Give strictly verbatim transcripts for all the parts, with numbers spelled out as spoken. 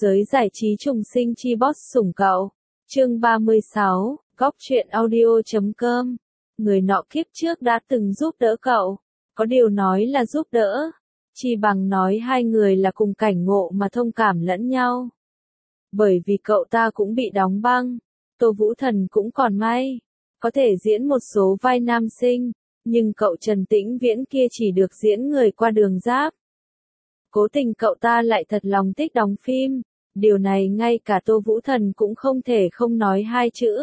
Giới giải trí trùng sinh chi boss sủng cậu. Chương ba mươi sáu, góc truyện audio chấm com. Người nọ kiếp trước đã từng giúp đỡ cậu. Có điều nói là giúp đỡ, chỉ bằng nói hai người là cùng cảnh ngộ mà thông cảm lẫn nhau. Bởi vì cậu ta cũng bị đóng băng, Tô Vũ Thần cũng còn may, có thể diễn một số vai nam sinh, nhưng cậu Trần Tĩnh Viễn kia chỉ được diễn người qua đường giáp. Cố tình cậu ta lại thật lòng thích đóng phim, điều này ngay cả Tô Vũ Thần cũng không thể không nói hai chữ.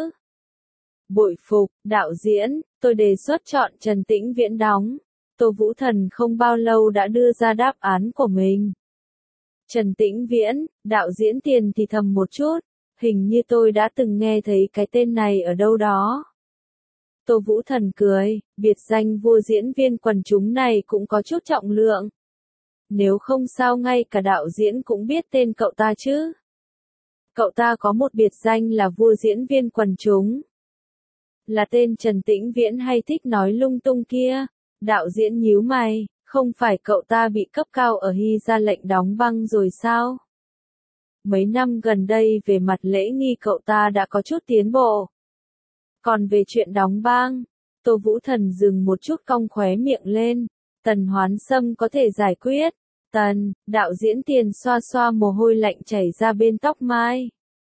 Bội phục, đạo diễn, tôi đề xuất chọn Trần Tĩnh Viễn đóng. Tô Vũ Thần không bao lâu đã đưa ra đáp án của mình. Trần Tĩnh Viễn, đạo diễn tiền thì thầm một chút, hình như tôi đã từng nghe thấy cái tên này ở đâu đó. Tô Vũ Thần cười, biệt danh vua diễn viên quần chúng này cũng có chút trọng lượng. Nếu không sao ngay cả đạo diễn cũng biết tên cậu ta chứ. Cậu ta có một biệt danh là vua diễn viên quần chúng. Là tên Trần Tĩnh Viễn hay thích nói lung tung kia? Đạo diễn nhíu mày, không phải cậu ta bị cấp cao ở Hy ra lệnh đóng băng rồi sao? Mấy năm gần đây về mặt lễ nghi cậu ta đã có chút tiến bộ. Còn về chuyện đóng băng, Tô Vũ Thần dừng một chút cong khóe miệng lên. Tần Hoán Sâm có thể giải quyết. Tần, đạo diễn tiền xoa xoa mồ hôi lạnh chảy ra bên tóc mai.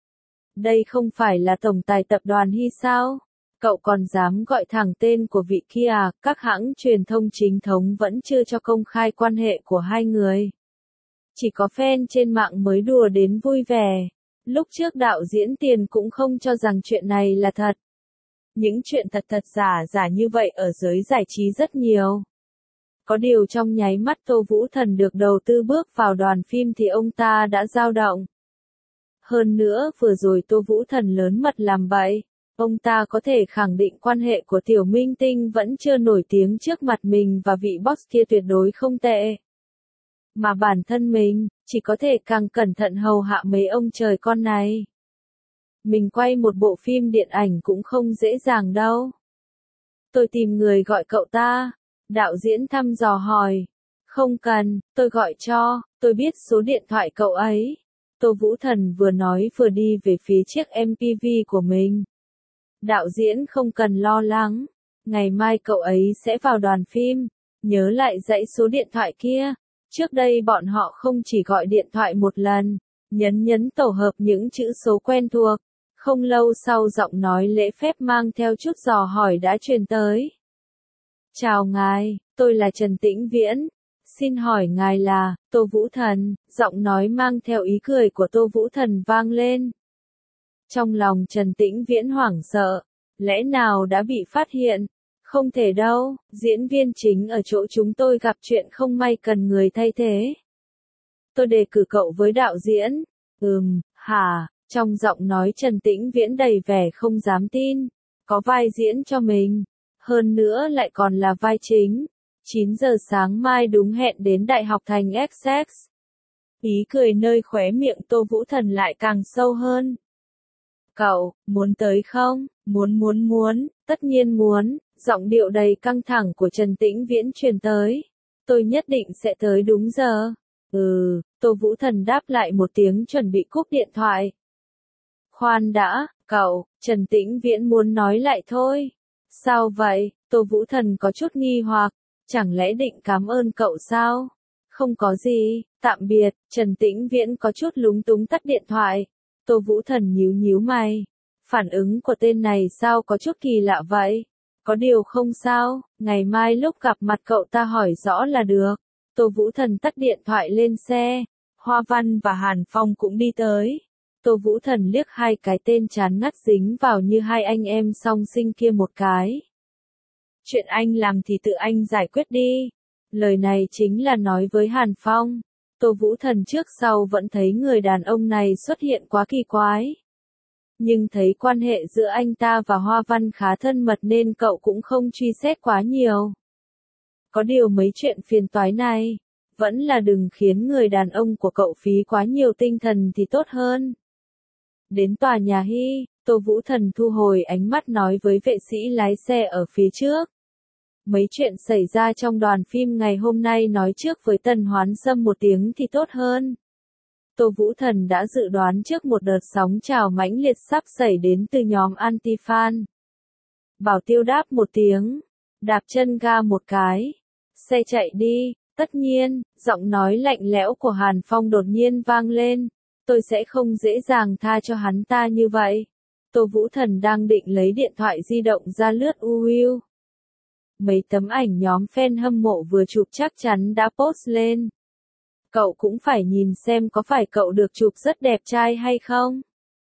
Đây không phải là tổng tài tập đoàn Hy sao? Cậu còn dám gọi thẳng tên của vị kia à? Các hãng truyền thông chính thống vẫn chưa cho công khai quan hệ của hai người. Chỉ có fan trên mạng mới đùa đến vui vẻ. Lúc trước đạo diễn tiền cũng không cho rằng chuyện này là thật. Những chuyện thật thật giả giả như vậy ở giới giải trí rất nhiều. Có điều trong nháy mắt Tô Vũ Thần được đầu tư bước vào đoàn phim thì ông ta đã dao động. Hơn nữa vừa rồi Tô Vũ Thần lớn mật làm bậy, ông ta có thể khẳng định quan hệ của tiểu minh tinh vẫn chưa nổi tiếng trước mặt mình và vị boss kia tuyệt đối không tệ. Mà bản thân mình, chỉ có thể càng cẩn thận hầu hạ mấy ông trời con này. Mình quay một bộ phim điện ảnh cũng không dễ dàng đâu. Tôi tìm người gọi cậu ta. Đạo diễn thăm dò hỏi. Không cần, tôi gọi cho, tôi biết số điện thoại cậu ấy. Tô Vũ Thần vừa nói vừa đi về phía chiếc em pê vê của mình. Đạo diễn không cần lo lắng. Ngày mai cậu ấy sẽ vào đoàn phim. Nhớ lại dãy số điện thoại kia. Trước đây bọn họ không chỉ gọi điện thoại một lần. Nhấn nhấn tổ hợp những chữ số quen thuộc. Không lâu sau giọng nói lễ phép mang theo chút dò hỏi đã truyền tới. Chào ngài, tôi là Trần Tĩnh Viễn. Xin hỏi ngài là, Tô Vũ Thần, giọng nói mang theo ý cười của Tô Vũ Thần vang lên. Trong lòng Trần Tĩnh Viễn hoảng sợ, lẽ nào đã bị phát hiện? Không thể đâu, diễn viên chính ở chỗ chúng tôi gặp chuyện không may cần người thay thế. Tôi đề cử cậu với đạo diễn. Ừm, hả, trong giọng nói Trần Tĩnh Viễn đầy vẻ không dám tin. Có vai diễn cho mình. Hơn nữa lại còn là vai chính. chín giờ sáng mai đúng hẹn đến Đại học Thành Essex. Ý cười nơi khóe miệng Tô Vũ Thần lại càng sâu hơn. Cậu, muốn tới không? Muốn muốn muốn, tất nhiên muốn. Giọng điệu đầy căng thẳng của Trần Tĩnh Viễn truyền tới. Tôi nhất định sẽ tới đúng giờ. Ừ, Tô Vũ Thần đáp lại một tiếng chuẩn bị cúp điện thoại. Khoan đã, cậu, Trần Tĩnh Viễn muốn nói lại thôi. Sao vậy? Tô Vũ Thần có chút nghi hoặc, chẳng lẽ định cảm ơn cậu sao? Không có gì, tạm biệt. Trần Tĩnh Viễn có chút lúng túng tắt điện thoại. Tô Vũ Thần nhíu nhíu mày. Phản ứng của tên này sao có chút kỳ lạ vậy? Có điều không sao, ngày mai lúc gặp mặt cậu ta hỏi rõ là được. Tô Vũ Thần tắt điện thoại lên xe. Hoa Văn và Hàn Phong cũng đi tới. Tô Vũ Thần liếc hai cái tên chán ngắt dính vào như hai anh em song sinh kia một cái. Chuyện anh làm thì tự anh giải quyết đi. Lời này chính là nói với Hàn Phong. Tô Vũ Thần trước sau vẫn thấy người đàn ông này xuất hiện quá kỳ quái. Nhưng thấy quan hệ giữa anh ta và Hoa Văn khá thân mật nên cậu cũng không truy xét quá nhiều. Có điều mấy chuyện phiền toái này, vẫn là đừng khiến người đàn ông của cậu phí quá nhiều tinh thần thì tốt hơn. Đến tòa nhà Hy, Tô Vũ Thần thu hồi ánh mắt nói với vệ sĩ lái xe ở phía trước. Mấy chuyện xảy ra trong đoàn phim ngày hôm nay nói trước với Tần Hoán Sâm một tiếng thì tốt hơn. Tô Vũ Thần đã dự đoán trước một đợt sóng trào mãnh liệt sắp xảy đến từ nhóm anti-fan. Bảo Tiêu đáp một tiếng, đạp chân ga một cái, xe chạy đi. Tất nhiên, giọng nói lạnh lẽo của Hàn Phong đột nhiên vang lên, tôi sẽ không dễ dàng tha cho hắn ta như vậy. Tô Vũ Thần đang định lấy điện thoại di động ra lướt u u. Mấy tấm ảnh nhóm fan hâm mộ vừa chụp chắc chắn đã post lên. Cậu cũng phải nhìn xem có phải cậu được chụp rất đẹp trai hay không.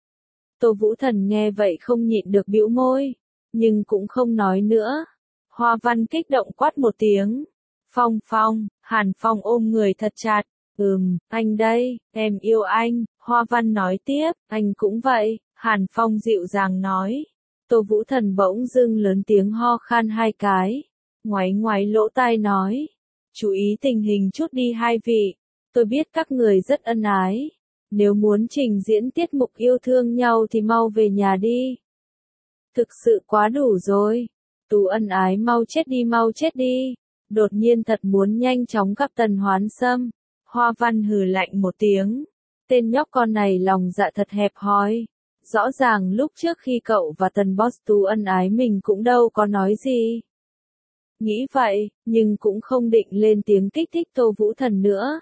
Tô Vũ Thần nghe vậy không nhịn được bĩu môi, nhưng cũng không nói nữa. Hoa Văn kích động quát một tiếng. Phong Phong, Hàn Phong ôm người thật chặt. Ừm, anh đây, em yêu anh, Hoa Văn nói tiếp, anh cũng vậy, Hàn Phong dịu dàng nói. Tô Vũ Thần bỗng dưng lớn tiếng ho khan hai cái, ngoáy ngoáy lỗ tai nói. Chú ý tình hình chút đi hai vị, tôi biết các người rất ân ái. Nếu muốn trình diễn tiết mục yêu thương nhau thì mau về nhà đi. Thực sự quá đủ rồi. Tú ân ái mau chết đi mau chết đi. Đột nhiên thật muốn nhanh chóng gặp Tần Hoán Sâm. Hoa Văn hừ lạnh một tiếng. Tên nhóc con này lòng dạ thật hẹp hòi. Rõ ràng lúc trước khi cậu và Tần Boss Tú ân ái mình cũng đâu có nói gì. Nghĩ vậy, nhưng cũng không định lên tiếng kích thích Tô Vũ Thần nữa.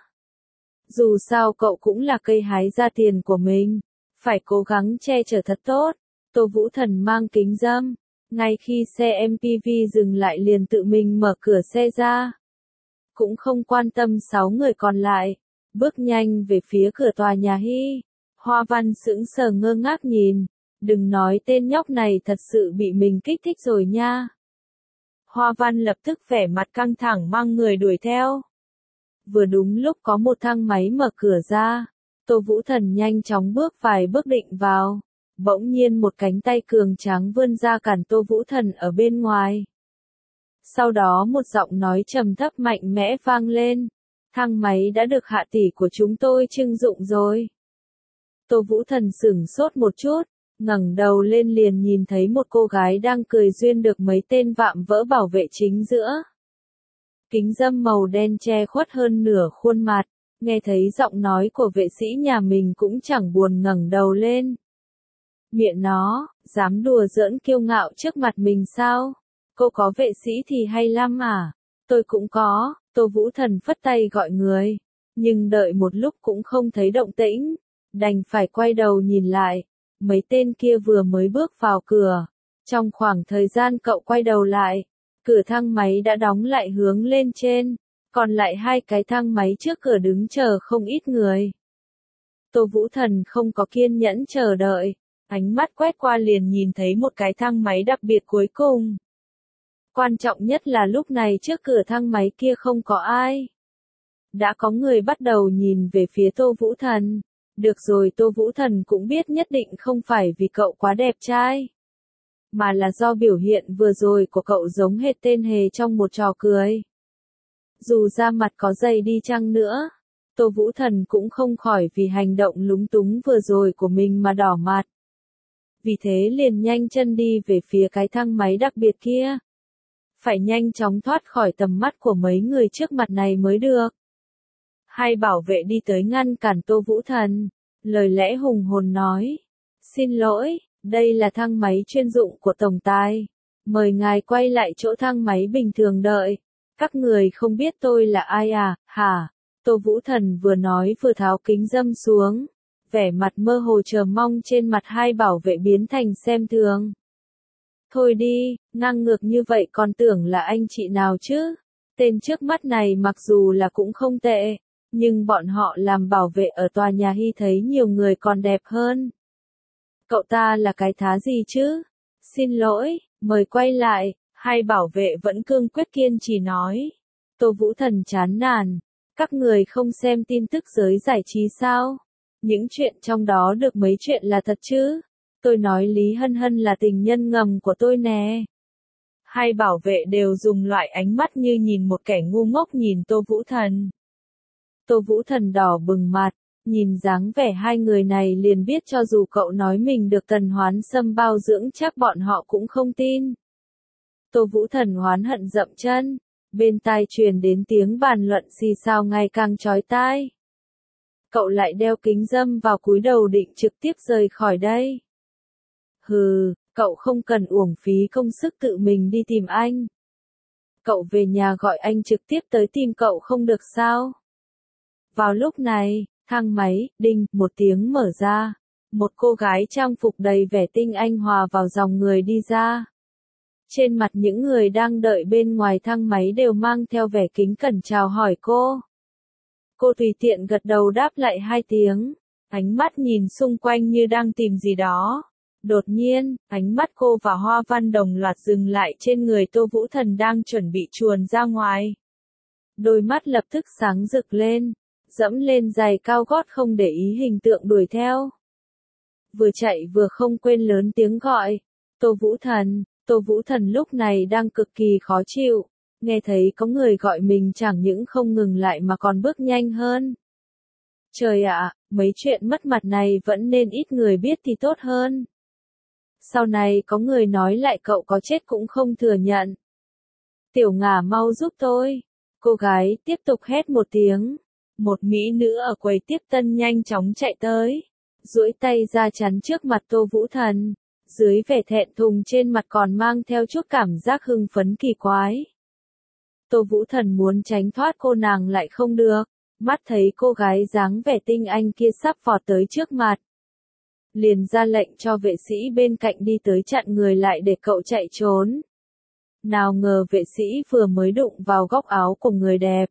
Dù sao cậu cũng là cây hái ra tiền của mình. Phải cố gắng che chở thật tốt. Tô Vũ Thần mang kính râm. Ngay khi xe em pê vê dừng lại liền tự mình mở cửa xe ra. Cũng không quan tâm sáu người còn lại. Bước nhanh về phía cửa tòa nhà Hy. Hoa Văn sững sờ ngơ ngác nhìn. Đừng nói tên nhóc này thật sự bị mình kích thích rồi nha. Hoa Văn lập tức vẻ mặt căng thẳng mang người đuổi theo. Vừa đúng lúc có một thang máy mở cửa ra. Tô Vũ Thần nhanh chóng bước vài bước định vào. Bỗng nhiên một cánh tay cường tráng vươn ra cản Tô Vũ Thần ở bên ngoài. Sau đó một giọng nói trầm thấp mạnh mẽ vang lên. Thang máy đã được hạ tỷ của chúng tôi trưng dụng rồi. Tô Vũ Thần sửng sốt một chút, ngẩng đầu lên liền nhìn thấy một cô gái đang cười duyên được mấy tên vạm vỡ bảo vệ chính giữa. Kính râm màu đen che khuất hơn nửa khuôn mặt, nghe thấy giọng nói của vệ sĩ nhà mình cũng chẳng buồn ngẩng đầu lên. Miệng nó, dám đùa giỡn kiêu ngạo trước mặt mình sao? Cô có vệ sĩ thì hay lắm à? Tôi cũng có. Tô Vũ Thần phất tay gọi người, nhưng đợi một lúc cũng không thấy động tĩnh, đành phải quay đầu nhìn lại. Mấy tên kia vừa mới bước vào cửa. Trong khoảng thời gian cậu quay đầu lại, cửa thang máy đã đóng lại hướng lên trên, còn lại hai cái thang máy trước cửa đứng chờ không ít người. Tô Vũ Thần không có kiên nhẫn chờ đợi, ánh mắt quét qua liền nhìn thấy một cái thang máy đặc biệt cuối cùng. Quan trọng nhất là lúc này trước cửa thang máy kia không có ai. Đã có người bắt đầu nhìn về phía Tô Vũ Thần. Được rồi, Tô Vũ Thần cũng biết nhất định không phải vì cậu quá đẹp trai, mà là do biểu hiện vừa rồi của cậu giống hệt tên hề trong một trò cười. Dù da mặt có dày đi chăng nữa, Tô Vũ Thần cũng không khỏi vì hành động lúng túng vừa rồi của mình mà đỏ mặt. Vì thế liền nhanh chân đi về phía cái thang máy đặc biệt kia. Phải nhanh chóng thoát khỏi tầm mắt của mấy người trước mặt này mới được. Hai bảo vệ đi tới ngăn cản Tô Vũ Thần, lời lẽ hùng hồn nói. Xin lỗi, đây là thang máy chuyên dụng của tổng tài. Mời ngài quay lại chỗ thang máy bình thường đợi. Các người không biết tôi là ai à, hả? Tô Vũ Thần vừa nói vừa tháo kính râm xuống. Vẻ mặt mơ hồ chờ mong trên mặt hai bảo vệ biến thành xem thường. Thôi đi, ngang ngược như vậy còn tưởng là anh chị nào chứ? Tên trước mắt này mặc dù là cũng không tệ, nhưng bọn họ làm bảo vệ ở tòa nhà Hy thấy nhiều người còn đẹp hơn. Cậu ta là cái thá gì chứ? Xin lỗi, mời quay lại, hai bảo vệ vẫn cương quyết kiên trì nói. Tô Vũ Thần chán nản, các người không xem tin tức giới giải trí sao? Những chuyện trong đó được mấy chuyện là thật chứ? Tôi nói Lý Hân Hân là tình nhân ngầm của tôi nè. Hai bảo vệ đều dùng loại ánh mắt như nhìn một kẻ ngu ngốc nhìn Tô Vũ Thần. Tô Vũ Thần đỏ bừng mặt, nhìn dáng vẻ hai người này liền biết cho dù cậu nói mình được Tần Hoán Sâm bao dưỡng chắc bọn họ cũng không tin. Tô Vũ Thần hoán hận dậm chân, bên tai truyền đến tiếng bàn luận xì xào ngày càng chói tai. cậu lại đeo kính râm vào cúi đầu định trực tiếp rời khỏi đây. Hừ, cậu không cần uổng phí công sức tự mình đi tìm anh. Cậu về nhà gọi anh trực tiếp tới tìm cậu không được sao? Vào lúc này, thang máy, đinh, một tiếng mở ra. Một cô gái trang phục đầy vẻ tinh anh hòa vào dòng người đi ra. Trên mặt những người đang đợi bên ngoài thang máy đều mang theo vẻ kính cẩn chào hỏi cô. Cô tùy tiện gật đầu đáp lại hai tiếng, ánh mắt nhìn xung quanh như đang tìm gì đó. Đột nhiên, ánh mắt cô và Hoa Văn đồng loạt dừng lại trên người Tô Vũ Thần đang chuẩn bị chuồn ra ngoài. Đôi mắt lập tức sáng rực lên, dẫm lên giày cao gót không để ý hình tượng đuổi theo. Vừa chạy vừa không quên lớn tiếng gọi, Tô Vũ Thần. Tô Vũ Thần lúc này đang cực kỳ khó chịu, nghe thấy có người gọi mình chẳng những không ngừng lại mà còn bước nhanh hơn. Trời ạ, mấy chuyện mất mặt này vẫn nên ít người biết thì tốt hơn. Sau này có người nói lại cậu có chết cũng không thừa nhận. Tiểu Ngà mau giúp tôi. Cô gái tiếp tục hét một tiếng. Một mỹ nữ ở quầy tiếp tân nhanh chóng chạy tới, duỗi tay ra chắn trước mặt Tô Vũ Thần. Dưới vẻ thẹn thùng trên mặt còn mang theo chút cảm giác hưng phấn kỳ quái. Tô Vũ Thần muốn tránh thoát cô nàng lại không được, mắt thấy cô gái dáng vẻ tinh anh kia sắp vọt tới trước mặt. Liền ra lệnh cho vệ sĩ bên cạnh đi tới chặn người lại để cậu chạy trốn. Nào ngờ vệ sĩ vừa mới đụng vào góc áo của người đẹp.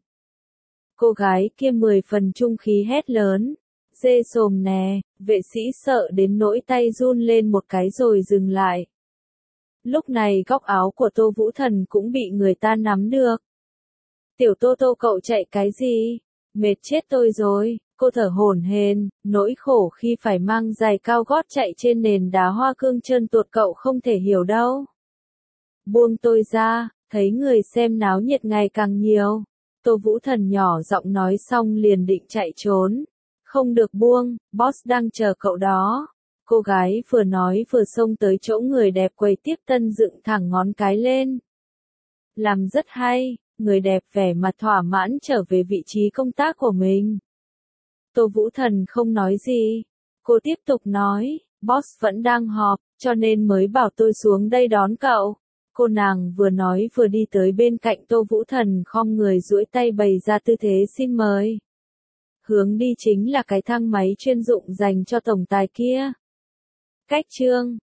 Cô gái kia mười phần trung khí hét lớn. Dê xồm nè, vệ sĩ sợ đến nỗi tay run lên một cái rồi dừng lại. Lúc này góc áo của Tô Vũ Thần cũng bị người ta nắm được. Tiểu Tô Tô cậu chạy cái gì? Mệt chết tôi rồi, cô thở hổn hển, nỗi khổ khi phải mang giày cao gót chạy trên nền đá hoa cương trơn tuột cậu không thể hiểu đâu. Buông tôi ra, thấy người xem náo nhiệt ngày càng nhiều. Tô Vũ Thần nhỏ giọng nói xong liền định chạy trốn. Không được buông, boss đang chờ cậu đó. Cô gái vừa nói vừa xông tới chỗ người đẹp quầy tiếp tân dựng thẳng ngón cái lên. Làm rất hay, người đẹp vẻ mặt thỏa mãn trở về vị trí công tác của mình. Tô Vũ Thần không nói gì. Cô tiếp tục nói, boss vẫn đang họp, cho nên mới bảo tôi xuống đây đón cậu. Cô nàng vừa nói vừa đi tới bên cạnh Tô Vũ Thần khom người duỗi tay bày ra tư thế xin mời. Hướng đi chính là cái thang máy chuyên dụng dành cho tổng tài kia. Cách chương